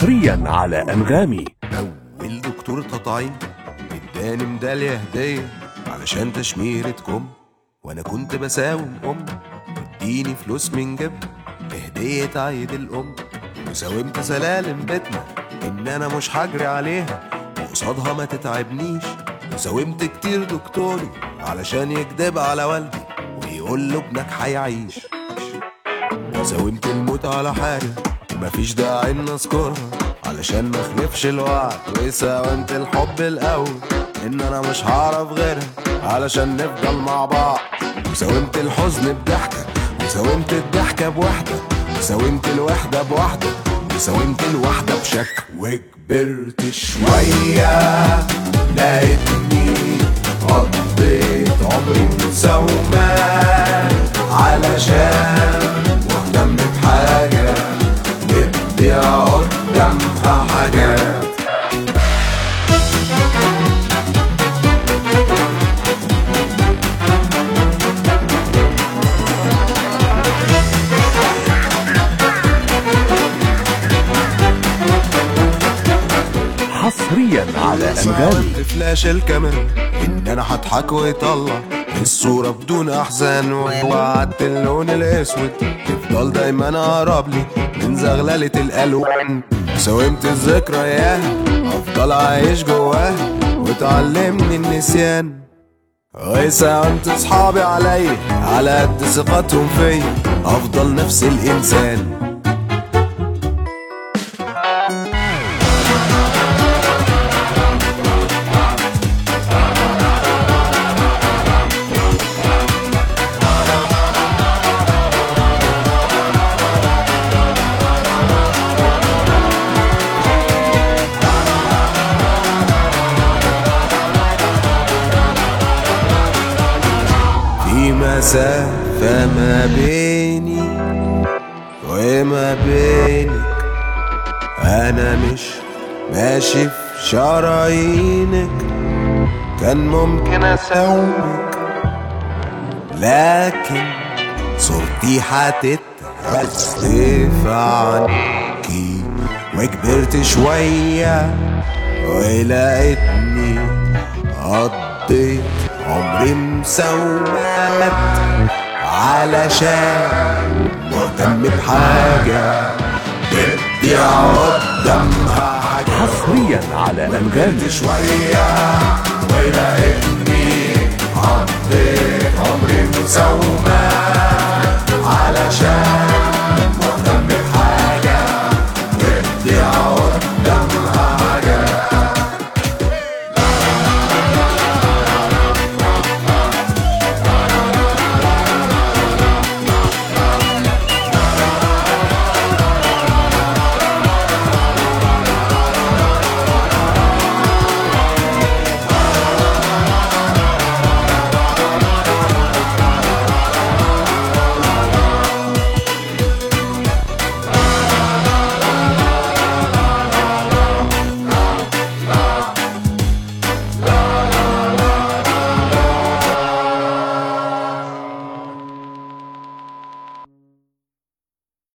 حصريا على أنغامي. أول دكتور تطعيم اداني ميدالية هدية علشان تشميرتكم، وأنا كنت بساوم اديني فلوس من جيب هدية عيد الأم، وساومت سلالم بيتنا إن أنا مش هجري عليها وقصادها ما تتعبنيش، وساومت كتير دكتوري علشان يكدب على والدي ويقول له ابنك هيعيش، وساومت الموت على حاجة مفيش داعي إن أذكرها علشان ما اخلفش الوعد، وساومت الحب الأول إن أنا مش هعرف غيرها علشان نفضل مع بعض، وساومت الحزن بضحكة، وساومت الضحكة بوحدة، وساومت الوحدة بوحدة، وساومت الوحدة بشك. وكبرت شوية لقيتني قضيت عمري مساومة علشان مهتم بحاجة بدي قدامها حاجات. حصريا على أنغامي. فلاش الكاميرا ان انا هضحك ويطلع الصورة بدون احزان، ووعدت اللون الاسود تفضل دايما اقرب لي من زغللة الالوان، ساومت الذكريات افضل عايش جواها وتعلمني النسيان، وساومت اصحابي عليا على قد ثقتهم فيا افضل نفس الانسان. في مسافة ما بيني وما بينك، أنا مش ماشي في شرايينك، كان ممكن أساومك لكن صورتي هتتهز في عينيكي، وكبرت شوية ولقيتني قضيت عمري مساومات علشان مهتم بحاجة بدي قدامها حاجة. حصريا على أنغامي. شوية ولقيتني قضيت عمري مساومات